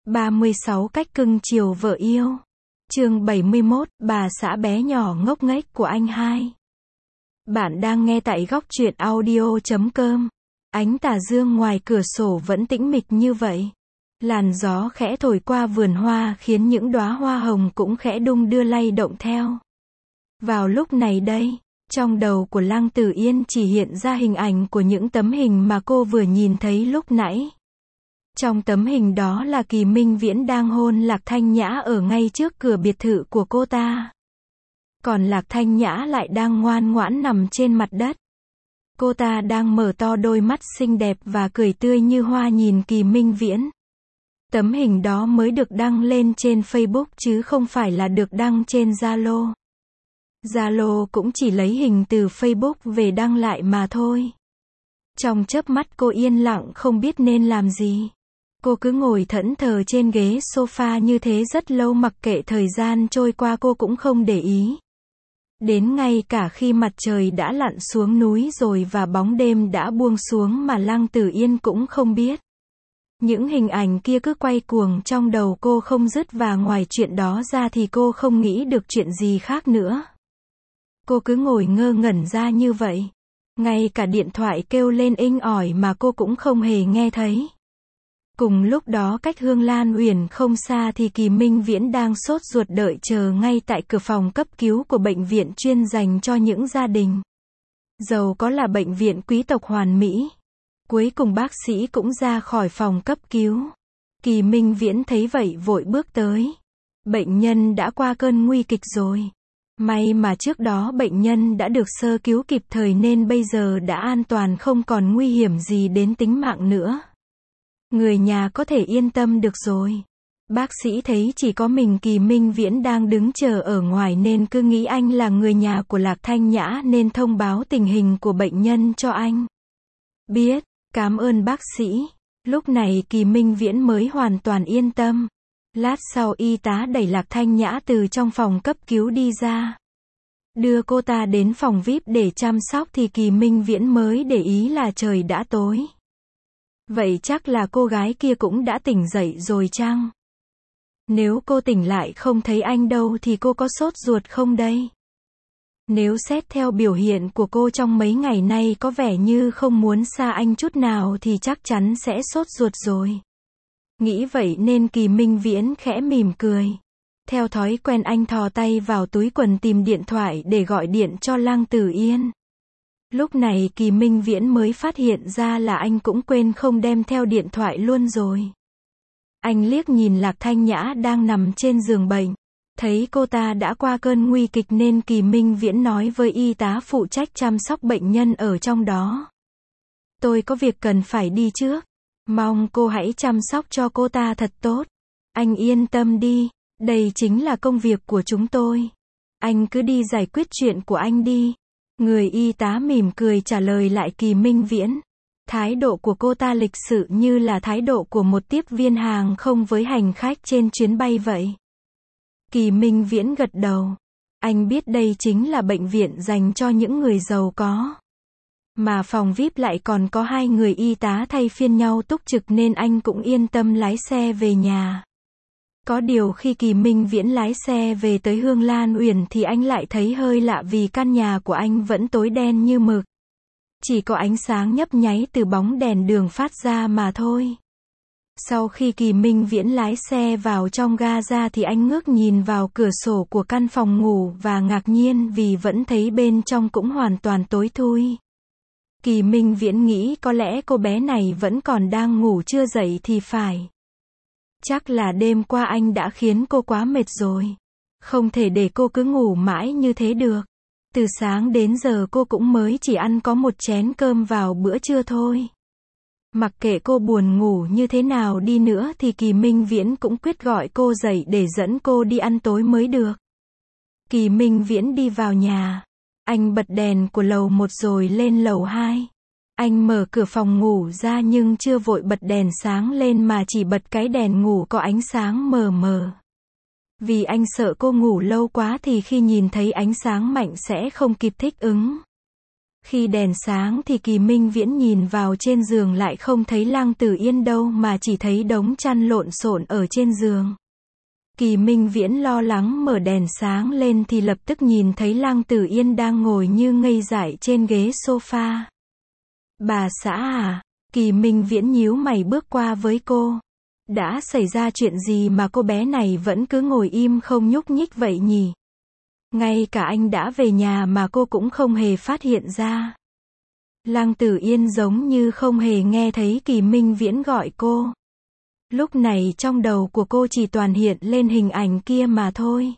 36 cách cưng chiều vợ yêu. Chương 71, bà xã bé nhỏ ngốc nghếch của anh hai. Bạn đang nghe tại góc truyện audio.com. Ánh tà dương ngoài cửa sổ vẫn tĩnh mịch như vậy. Làn gió khẽ thổi qua vườn hoa khiến những đóa hoa hồng cũng khẽ đung đưa lay động theo. Vào lúc này đây, trong đầu của Lăng Tử Yên chỉ hiện ra hình ảnh của những tấm hình mà cô vừa nhìn thấy lúc nãy. Trong tấm hình đó là Kỳ Minh Viễn đang hôn Lạc Thanh Nhã ở ngay trước cửa biệt thự của cô ta. Còn Lạc Thanh Nhã lại đang ngoan ngoãn nằm trên mặt đất. Cô ta đang mở to đôi mắt xinh đẹp và cười tươi như hoa nhìn Kỳ Minh Viễn. Tấm hình đó mới được đăng lên trên Facebook chứ không phải là được đăng trên Zalo. Zalo cũng chỉ lấy hình từ Facebook về đăng lại mà thôi. Trong chớp mắt cô yên lặng không biết nên làm gì. Cô cứ ngồi thẫn thờ trên ghế sofa như thế rất lâu, mặc kệ thời gian trôi qua cô cũng không để ý. Đến ngay cả khi mặt trời đã lặn xuống núi rồi và bóng đêm đã buông xuống mà Lăng Tử Yên cũng không biết. Những hình ảnh kia cứ quay cuồng trong đầu cô không dứt, và ngoài chuyện đó ra thì cô không nghĩ được chuyện gì khác nữa. Cô cứ ngồi ngơ ngẩn ra như vậy. Ngay cả điện thoại kêu lên inh ỏi mà cô cũng không hề nghe thấy. Cùng lúc đó cách Hương Lan Uyển không xa thì Kỳ Minh Viễn đang sốt ruột đợi chờ ngay tại cửa phòng cấp cứu của bệnh viện chuyên dành cho những gia đình giàu có, là bệnh viện quý tộc Hoàn Mỹ. Cuối cùng bác sĩ cũng ra khỏi phòng cấp cứu. Kỳ Minh Viễn thấy vậy vội bước tới. Bệnh nhân đã qua cơn nguy kịch rồi. May mà trước đó bệnh nhân đã được sơ cứu kịp thời nên bây giờ đã an toàn, không còn nguy hiểm gì đến tính mạng nữa. Người nhà có thể yên tâm được rồi. Bác sĩ thấy chỉ có mình Kỳ Minh Viễn đang đứng chờ ở ngoài nên cứ nghĩ anh là người nhà của Lạc Thanh Nhã nên thông báo tình hình của bệnh nhân cho anh biết. Cảm ơn bác sĩ. Lúc này Kỳ Minh Viễn mới hoàn toàn yên tâm. Lát sau y tá đẩy Lạc Thanh Nhã từ trong phòng cấp cứu đi ra, đưa cô ta đến phòng VIP để chăm sóc thì Kỳ Minh Viễn mới để ý là trời đã tối. Vậy chắc là cô gái kia cũng đã tỉnh dậy rồi chăng? Nếu cô tỉnh lại không thấy anh đâu thì cô có sốt ruột không đây? Nếu xét theo biểu hiện của cô trong mấy ngày nay có vẻ như không muốn xa anh chút nào thì chắc chắn sẽ sốt ruột rồi. Nghĩ vậy nên Kỳ Minh Viễn khẽ mỉm cười. Theo thói quen anh thò tay vào túi quần tìm điện thoại để gọi điện cho Lăng Tử Yên. Lúc này Kỳ Minh Viễn mới phát hiện ra là anh cũng quên không đem theo điện thoại luôn rồi. Anh liếc nhìn Lạc Thanh Nhã đang nằm trên giường bệnh. Thấy cô ta đã qua cơn nguy kịch nên Kỳ Minh Viễn nói với y tá phụ trách chăm sóc bệnh nhân ở trong đó. Tôi có việc cần phải đi trước. Mong cô hãy chăm sóc cho cô ta thật tốt. Anh yên tâm đi, đây chính là công việc của chúng tôi. Anh cứ đi giải quyết chuyện của anh đi. Người y tá mỉm cười trả lời lại Kỳ Minh Viễn. Thái độ của cô ta lịch sự như là thái độ của một tiếp viên hàng không với hành khách trên chuyến bay vậy. Kỳ Minh Viễn gật đầu. Anh biết đây chính là bệnh viện dành cho những người giàu có. Mà phòng VIP lại còn có 2 người y tá thay phiên nhau túc trực nên anh cũng yên tâm lái xe về nhà. Có điều khi Kỳ Minh Viễn lái xe về tới Hương Lan Uyển thì anh lại thấy hơi lạ vì căn nhà của anh vẫn tối đen như mực. Chỉ có ánh sáng nhấp nháy từ bóng đèn đường phát ra mà thôi. Sau khi Kỳ Minh Viễn lái xe vào trong ga ra thì anh ngước nhìn vào cửa sổ của căn phòng ngủ và ngạc nhiên vì vẫn thấy bên trong cũng hoàn toàn tối thui. Kỳ Minh Viễn nghĩ có lẽ cô bé này vẫn còn đang ngủ chưa dậy thì phải. Chắc là đêm qua anh đã khiến cô quá mệt rồi. Không thể để cô cứ ngủ mãi như thế được. Từ sáng đến giờ cô cũng mới chỉ ăn có một chén cơm vào bữa trưa thôi. Mặc kệ cô buồn ngủ như thế nào đi nữa thì Kỳ Minh Viễn cũng quyết gọi cô dậy để dẫn cô đi ăn tối mới được. Kỳ Minh Viễn đi vào nhà. Anh bật đèn của lầu 1 rồi lên lầu 2. Anh mở cửa phòng ngủ ra nhưng chưa vội bật đèn sáng lên mà chỉ bật cái đèn ngủ có ánh sáng mờ mờ. Vì anh sợ cô ngủ lâu quá thì khi nhìn thấy ánh sáng mạnh sẽ không kịp thích ứng. Khi đèn sáng thì Kỳ Minh Viễn nhìn vào trên giường lại không thấy Lăng Tử Yên đâu mà chỉ thấy đống chăn lộn xộn ở trên giường. Kỳ Minh Viễn lo lắng mở đèn sáng lên thì lập tức nhìn thấy Lăng Tử Yên đang ngồi như ngây dại trên ghế sofa. Bà xã à? Kỳ Minh Viễn nhíu mày bước qua với cô. Đã xảy ra chuyện gì mà cô bé này vẫn cứ ngồi im không nhúc nhích vậy nhỉ? Ngay cả anh đã về nhà mà cô cũng không hề phát hiện ra. Lăng Tử Yên giống như không hề nghe thấy Kỳ Minh Viễn gọi cô. Lúc này trong đầu của cô chỉ toàn hiện lên hình ảnh kia mà thôi.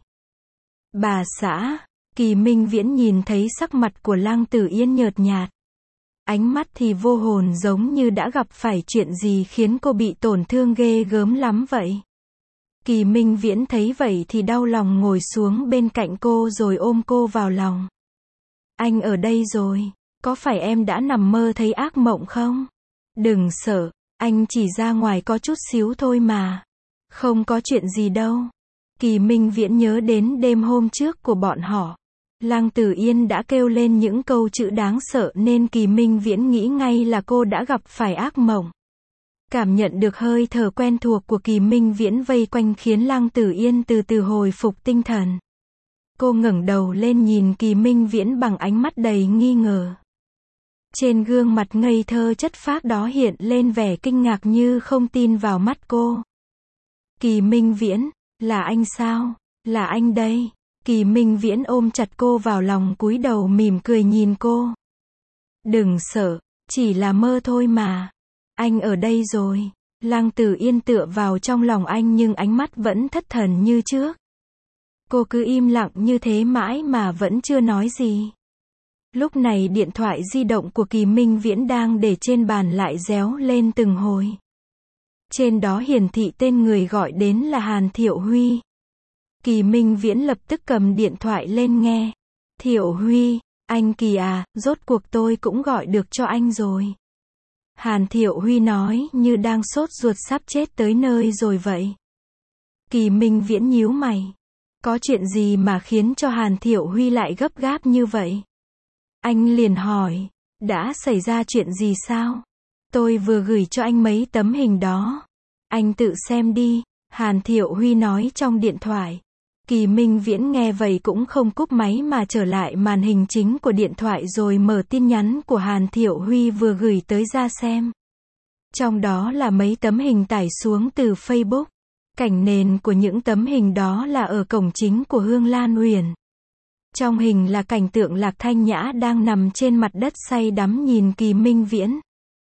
Bà xã, Kỳ Minh Viễn nhìn thấy sắc mặt của Lăng Tử Yên nhợt nhạt. Ánh mắt thì vô hồn giống như đã gặp phải chuyện gì khiến cô bị tổn thương ghê gớm lắm vậy. Kỳ Minh Viễn thấy vậy thì đau lòng ngồi xuống bên cạnh cô rồi ôm cô vào lòng. Anh ở đây rồi, có phải em đã nằm mơ thấy ác mộng không? Đừng sợ, anh chỉ ra ngoài có chút xíu thôi mà. Không có chuyện gì đâu. Kỳ Minh Viễn nhớ đến đêm hôm trước của bọn họ. Lăng Tử Yên đã kêu lên những câu chữ đáng sợ nên Kỳ Minh Viễn nghĩ ngay là cô đã gặp phải ác mộng. Cảm nhận được hơi thở quen thuộc của Kỳ Minh Viễn vây quanh khiến Lăng Tử Yên từ từ hồi phục tinh thần. Cô ngẩng đầu lên nhìn Kỳ Minh Viễn bằng ánh mắt đầy nghi ngờ. Trên gương mặt ngây thơ chất phác đó hiện lên vẻ kinh ngạc như không tin vào mắt cô. Kỳ Minh Viễn, là anh sao? Là anh đây. Kỳ Minh Viễn ôm chặt cô vào lòng cúi đầu mỉm cười nhìn cô. Đừng sợ, chỉ là mơ thôi mà. Anh ở đây rồi. Lăng Tử Yên tựa vào trong lòng anh nhưng ánh mắt vẫn thất thần như trước. Cô cứ im lặng như thế mãi mà vẫn chưa nói gì. Lúc này điện thoại di động của Kỳ Minh Viễn đang để trên bàn lại réo lên từng hồi. Trên đó hiển thị tên người gọi đến là Hàn Thiệu Huy. Kỳ Minh Viễn lập tức cầm điện thoại lên nghe. Thiệu Huy, anh Kỳ à, rốt cuộc tôi cũng gọi được cho anh rồi. Hàn Thiệu Huy nói như đang sốt ruột sắp chết tới nơi rồi vậy. Kỳ Minh Viễn nhíu mày. Có chuyện gì mà khiến cho Hàn Thiệu Huy lại gấp gáp như vậy? Anh liền hỏi, đã xảy ra chuyện gì sao? Tôi vừa gửi cho anh mấy tấm hình đó. Anh tự xem đi, Hàn Thiệu Huy nói trong điện thoại. Kỳ Minh Viễn nghe vậy cũng không cúp máy mà trở lại màn hình chính của điện thoại rồi mở tin nhắn của Hàn Thiệu Huy vừa gửi tới ra xem. Trong đó là mấy tấm hình tải xuống từ Facebook. Cảnh nền của những tấm hình đó là ở cổng chính của Hương Lan Uyển. Trong hình là cảnh tượng Lạc Thanh Nhã đang nằm trên mặt đất say đắm nhìn Kỳ Minh Viễn.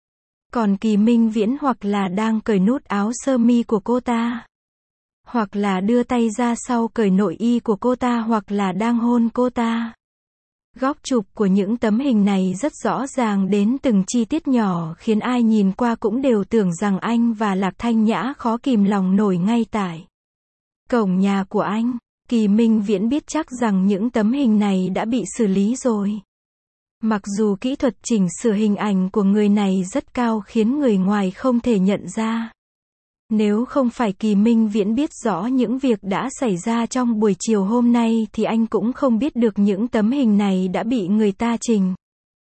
Còn Kỳ Minh Viễn hoặc là đang cởi nút áo sơ mi của cô ta, hoặc là đưa tay ra sau cởi nội y của cô ta, hoặc là đang hôn cô ta. Góc chụp của những tấm hình này rất rõ ràng đến từng chi tiết nhỏ khiến ai nhìn qua cũng đều tưởng rằng anh và Lạc Thanh Nhã khó kìm lòng nổi ngay tại cổng nhà của anh. Kỳ Minh Viễn biết chắc rằng những tấm hình này đã bị xử lý rồi. Mặc dù kỹ thuật chỉnh sửa hình ảnh của người này rất cao khiến người ngoài không thể nhận ra. Nếu không phải Kỳ Minh Viễn biết rõ những việc đã xảy ra trong buổi chiều hôm nay thì anh cũng không biết được những tấm hình này đã bị người ta chỉnh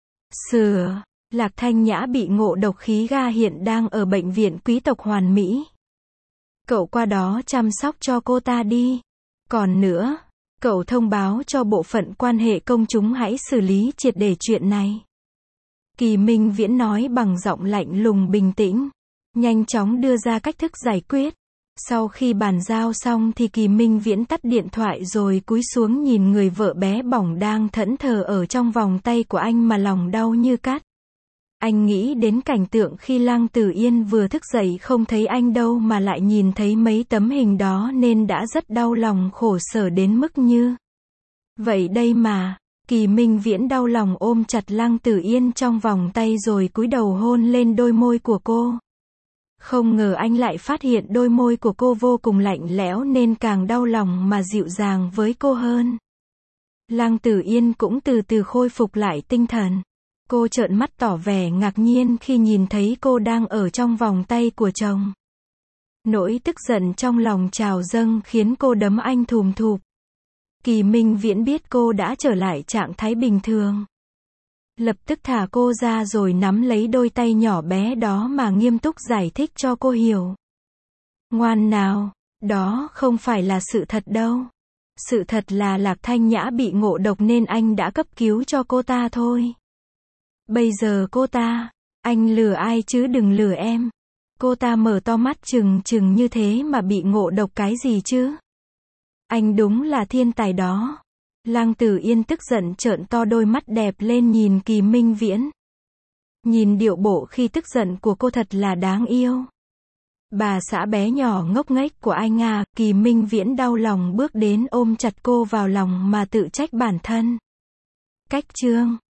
sửa. Lạc Thanh Nhã bị ngộ độc khí ga hiện đang ở bệnh viện Quý tộc Hoàn Mỹ. Cậu qua đó chăm sóc cho cô ta đi. Còn nữa, cậu thông báo cho bộ phận quan hệ công chúng hãy xử lý triệt để chuyện này. Kỳ Minh Viễn nói bằng giọng lạnh lùng bình tĩnh, nhanh chóng đưa ra cách thức giải quyết. Sau khi bàn giao xong thì Kỳ Minh Viễn tắt điện thoại rồi cúi xuống nhìn người vợ bé bỏng đang thẫn thờ ở trong vòng tay của anh mà lòng đau như cắt. Anh nghĩ đến cảnh tượng khi Lăng Tử Yên vừa thức dậy không thấy anh đâu mà lại nhìn thấy mấy tấm hình đó nên đã rất đau lòng khổ sở đến mức như vậy đây mà. Kỳ Minh Viễn đau lòng ôm chặt Lăng Tử Yên trong vòng tay rồi cúi đầu hôn lên đôi môi của cô. Không ngờ anh lại phát hiện đôi môi của cô vô cùng lạnh lẽo nên càng đau lòng mà dịu dàng với cô hơn. Lăng Tử Yên cũng từ từ khôi phục lại tinh thần. Cô trợn mắt tỏ vẻ ngạc nhiên khi nhìn thấy cô đang ở trong vòng tay của chồng. Nỗi tức giận trong lòng trào dâng khiến cô đấm anh thùm thụp. Kỳ Minh Viễn biết cô đã trở lại trạng thái bình thường. Lập tức thả cô ra rồi nắm lấy đôi tay nhỏ bé đó mà nghiêm túc giải thích cho cô hiểu. Ngoan nào, đó không phải là sự thật đâu. Sự thật là Lạc Thanh Nhã bị ngộ độc nên anh đã cấp cứu cho cô ta thôi. Bây giờ cô ta, anh lừa ai chứ đừng lừa em. Cô ta mở to mắt trừng trừng như thế mà bị ngộ độc cái gì chứ? Anh đúng là thiên tài đó. Lăng Tử Yên tức giận trợn to đôi mắt đẹp lên nhìn Kỳ Minh Viễn. Nhìn điệu bộ khi tức giận của cô thật là đáng yêu. Bà xã bé nhỏ ngốc nghếch của anh à, Kỳ Minh Viễn đau lòng bước đến ôm chặt cô vào lòng mà tự trách bản thân. Cách chương